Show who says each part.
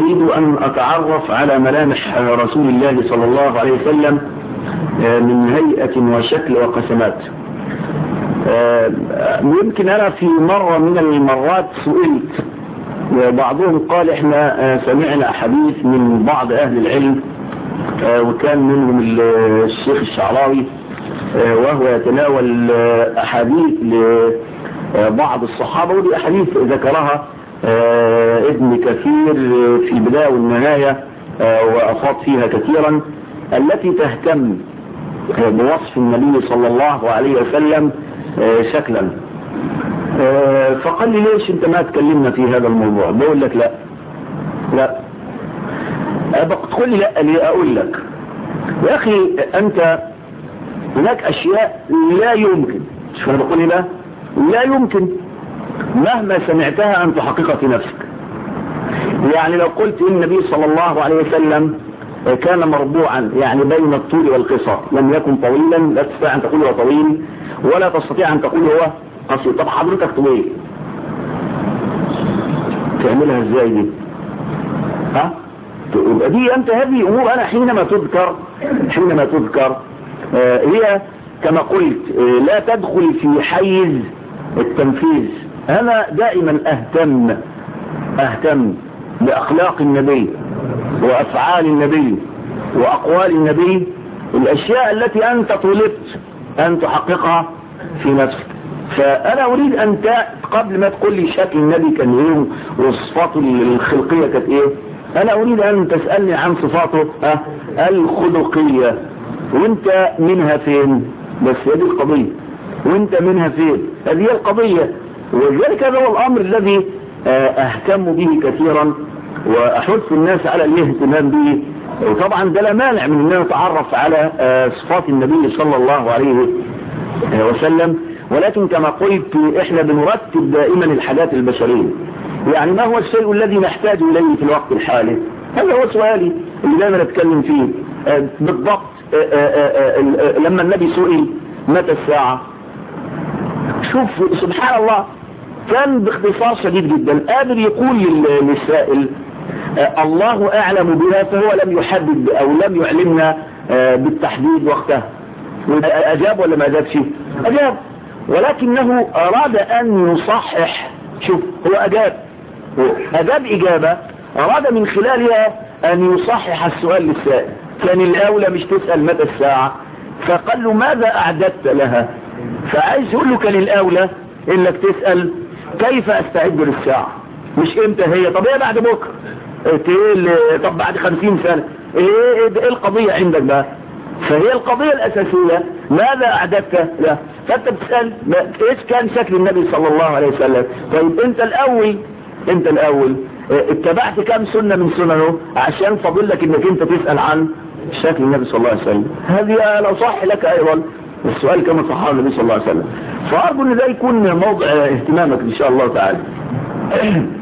Speaker 1: أريد أن أتعرف على ملامح رسول الله صلى الله عليه وسلم من هيئة وشكل وقسمات. يمكن أنا في مرة من المرات سئلت، وبعضهم قال احنا سمعنا حديث من بعض أهل العلم وكان منهم الشيخ الشعراوي وهو يتناول أحاديث لبعض الصحابة، ودي أحاديث ذكرها ابن كثير في البداية والنهاية وأفاض فيها كثيرا، التي تهتم بوصف النبي صلى الله عليه وسلم شكلا. فقال لي ليش انت ما تكلمنا في هذا الموضوع؟ بقول لك لا تقول لي لا ليه؟ اقول لك يا اخي انت هناك اشياء لا يمكن، شوف انا بقول لا يمكن مهما سمعتها ان تحققها في نفسك. يعني لو قلت ان النبي صلى الله عليه وسلم كان مربوعا يعني بين الطول والقصر، لم يكن طويلا، لا تستطيع ان تقول هو طويل ولا تستطيع ان تقول هو قصير. طب حضرتك طويل تعملها ازاي دي؟ يبقى دي انت هذه امور انا حينما تذكر هي كما قلت لا تدخل في حيز التنفيذ. انا دائما اهتم باخلاق النبي وافعال النبي واقوال النبي، الاشياء التي انت طلبت ان تحققها في نفسك. فانا اريد ان قبل ما تقول لي شكل النبي كان ايه وصفاته الخلقيه كانت ايه، انا اريد ان تسالني عن صفاته الخلقيه، وانت منها فين؟ بس هذه القضيه، وانت منها فين؟ هذه هي القضيه. ولذلك هذا هو الامر الذي اهتم به كثيرا واحث الناس على الاهتمام به. وطبعا ده لا مانع من ان نتعرف على صفات النبي صلى الله عليه وسلم، ولكن كما قلت احنا بنرتب دائما الحاجات البشريه. يعني ما هو الشيء الذي نحتاج اليه في الوقت الحالي؟ هذا هو سؤالي اللي دائما اتكلم فيه بالضبط. لما النبي سئل متى الساعه، شوف سبحان الله كان باختصار شديد جدا قادر يقول للسائل الله اعلم بها، فهو لم يحدد او لم يعلمنا بالتحديد وقتها. اجاب ولا ما اجابش؟ اجاب، ولكنه اراد ان يصحح. شوف هو اجاب اجابه اراد من خلالها ان يصحح السؤال للسائل. كان الاولى مش تسال متى الساعه، فقال له ماذا اعددت لها؟ فعايز يقول له كان الاولى انك تسال كيف استعد للساعه، مش امتى هي. طب هي بعد بكره، طب بعد 50 سنه، ايه القضيه عندك بقى؟ فهي القضيه الاساسيه ماذا اعددت له. فانت بتسال ايش كان شكل النبي صلى الله عليه وسلم. طيب انت الاول اتبعت كم سنه من سننه عشان فاضل لك انك انت تسال عن شكل النبي صلى الله عليه وسلم. هذه لو صح لك ايضا السؤال كما صححه النبي صلى الله عليه وسلم. فارجو ان ده يكون موضع اهتمامك ان شاء الله تعالى.